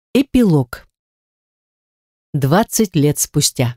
Эпилог. 20 лет спустя.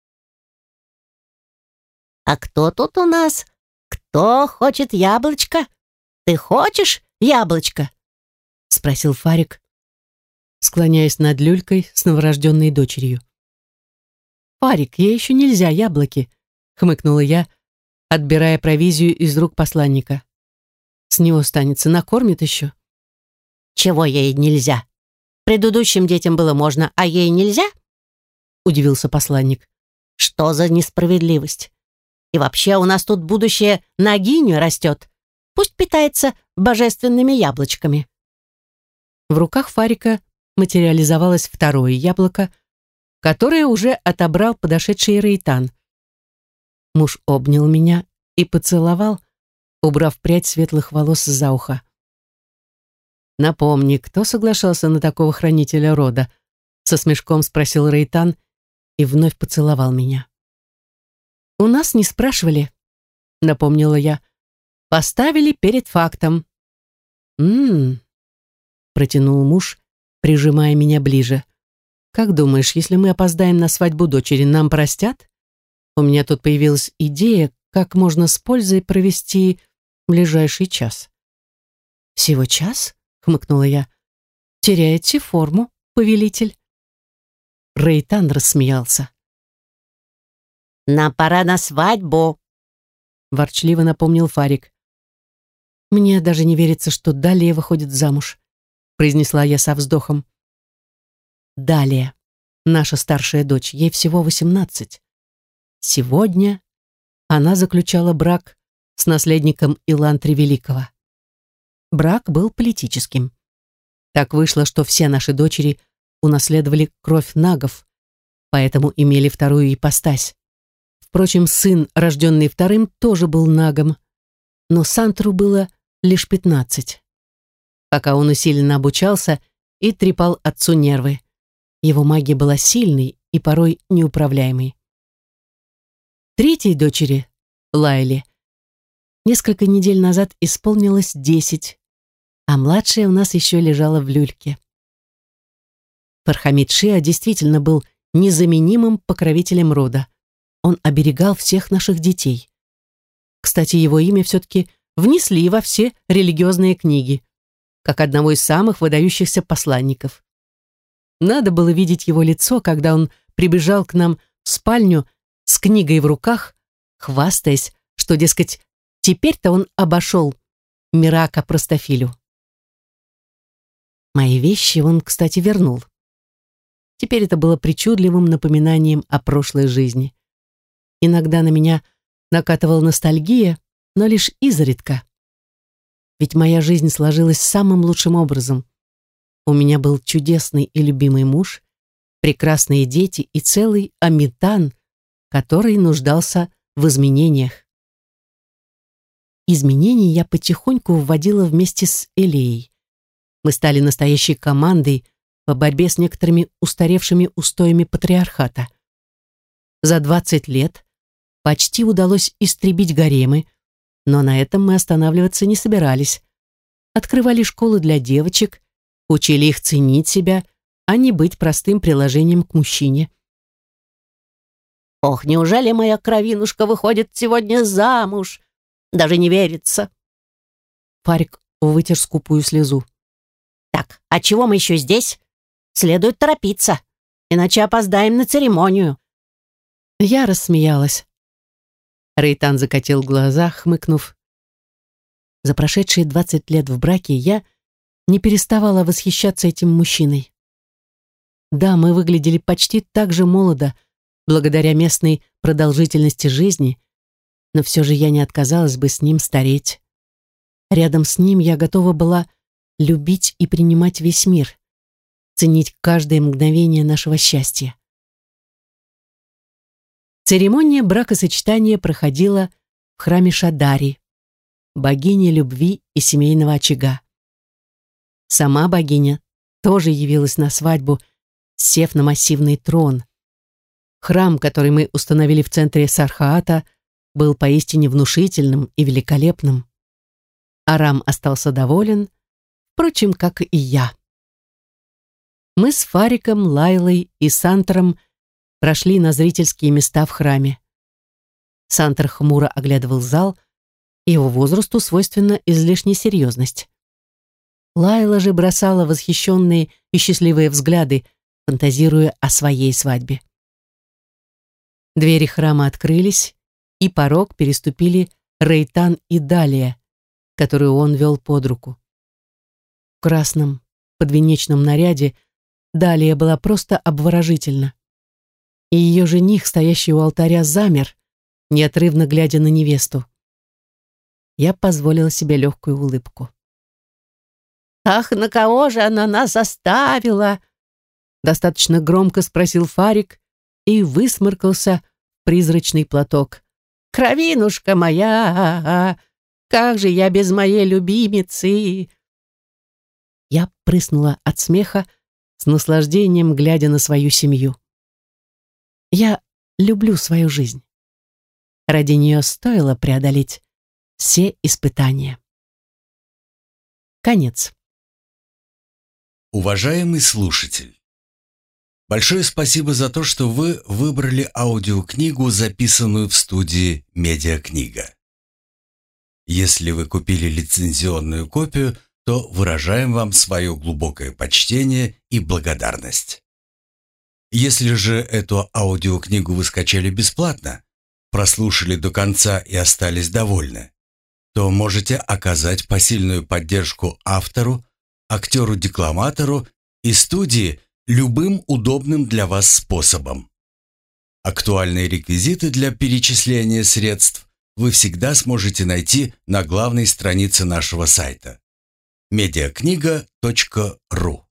«А кто тут у нас? Кто хочет яблочко? Ты хочешь яблочко?» — спросил Фарик, Склоняясь над люлькой с новорожденной дочерью. «Фарик, ей еще нельзя яблоки», — хмыкнула я, отбирая провизию из рук посланника. «С него останется, накормит еще». «Чего ей нельзя? Предыдущим детям было можно, а ей нельзя?» — удивился посланник. «Что за несправедливость? И вообще у нас тут будущее нагиню растет. Пусть питается божественными яблочками». В руках Фарика материализовалось второе яблоко, которое уже отобрал подошедший Рейтан. Муж обнял меня и поцеловал, убрав прядь светлых волос за ухо. «Напомни, кто соглашался на такого хранителя рода?» Со смешком спросил Рейтан и вновь поцеловал меня. «У нас не спрашивали», — напомнила я. «Поставили перед фактом». «М-м-м», протянул муж, прижимая меня ближе. «Как думаешь, если мы опоздаем на свадьбу дочери, нам простят? У меня тут появилась идея, как можно с пользой провести ближайший час». «Всего час?» — хмыкнула я. «Теряете форму, повелитель». Рейтан рассмеялся. «Нам пора на свадьбу», — ворчливо напомнил Фарик. «Мне даже не верится, что Далия выходит замуж», — произнесла я со вздохом. «Далия, наша старшая дочь, ей всего 18. Сегодня она заключала брак с наследником Илантри Великого. Брак был политическим. Так вышло, что все наши дочери унаследовали кровь нагов, поэтому имели вторую ипостась. Впрочем, сын, рожденный вторым, тоже был нагом, но Сантру было лишь 15. Пока он усиленно обучался и трепал отцу нервы. Его магия была сильной и порой неуправляемой. Третьей дочери, Лайле, несколько недель назад исполнилось 10, а младшая у нас еще лежала в люльке. Фархамид Шиа действительно был незаменимым покровителем рода. Он оберегал всех наших детей. Кстати, его имя все-таки внесли во все религиозные книги, как одного из самых выдающихся посланников. Надо было видеть его лицо, когда он прибежал к нам в спальню с книгой в руках, хвастаясь, что, дескать, теперь-то он обошел Мирака Простофилю. Мои вещи он, кстати, вернул. Теперь это было причудливым напоминанием о прошлой жизни. Иногда на меня накатывала ностальгия, но лишь изредка. Ведь моя жизнь сложилась самым лучшим образом. У меня был чудесный и любимый муж, прекрасные дети и целый Амитан, который нуждался в изменениях. Изменения я потихоньку вводила вместе с Элеей. Мы стали настоящей командой по борьбе с некоторыми устаревшими устоями патриархата. За 20 лет почти удалось истребить гаремы, но на этом мы останавливаться не собирались. Открывали школы для девочек, учили их ценить себя, а не быть простым приложением к мужчине. «Ох, неужели моя кровинушка выходит сегодня замуж? Даже не верится». Фарик вытер скупую слезу. «Так, а чего мы еще здесь? Следует торопиться, иначе опоздаем на церемонию». Я рассмеялась. Рейтан закатил глаза, хмыкнув. За прошедшие 20 лет в браке я не переставала восхищаться этим мужчиной. Да, мы выглядели почти так же молодо, благодаря местной продолжительности жизни, но все же я не отказалась бы с ним стареть. Рядом с ним я готова была любить и принимать весь мир, ценить каждое мгновение нашего счастья. Церемония бракосочетания проходила в храме Шадари, богини любви и семейного очага. Сама богиня тоже явилась на свадьбу, сев на массивный трон. Храм, который мы установили в центре Сархаата, был поистине внушительным и великолепным. Арам остался доволен, впрочем, как и я. Мы с Фариком, Лайлой и Сантером прошли на зрительские места в храме. Сантер хмуро оглядывал зал, и его возрасту свойственна излишняя серьезность. Лайла же бросала восхищенные и счастливые взгляды, фантазируя о своей свадьбе. Двери храма открылись, и порог переступили Рейтан и Далия, которую он вел под руку. В красном подвенечном наряде Далия была просто обворожительна. И ее жених, стоящий у алтаря, замер, неотрывно глядя на невесту. Я позволила себе легкую улыбку. «Ах, на кого же она нас оставила?» Достаточно громко спросил Фарик и высморкался в призрачный платок. «Кровинушка моя, как же я без моей любимицы!» Я прыснула от смеха, с наслаждением глядя на свою семью. Я люблю свою жизнь. Ради нее стоило преодолеть все испытания. Конец. Уважаемый слушатель, большое спасибо за то, что вы выбрали аудиокнигу, записанную в студии «Медиакнига». Если вы купили лицензионную копию, то выражаем вам свое глубокое почтение и благодарность. Если же эту аудиокнигу вы скачали бесплатно, прослушали до конца и остались довольны, то можете оказать посильную поддержку автору, актеру-декламатору и студии любым удобным для вас способом. Актуальные реквизиты для перечисления средств вы всегда сможете найти на главной странице нашего сайта mediakniga.ru.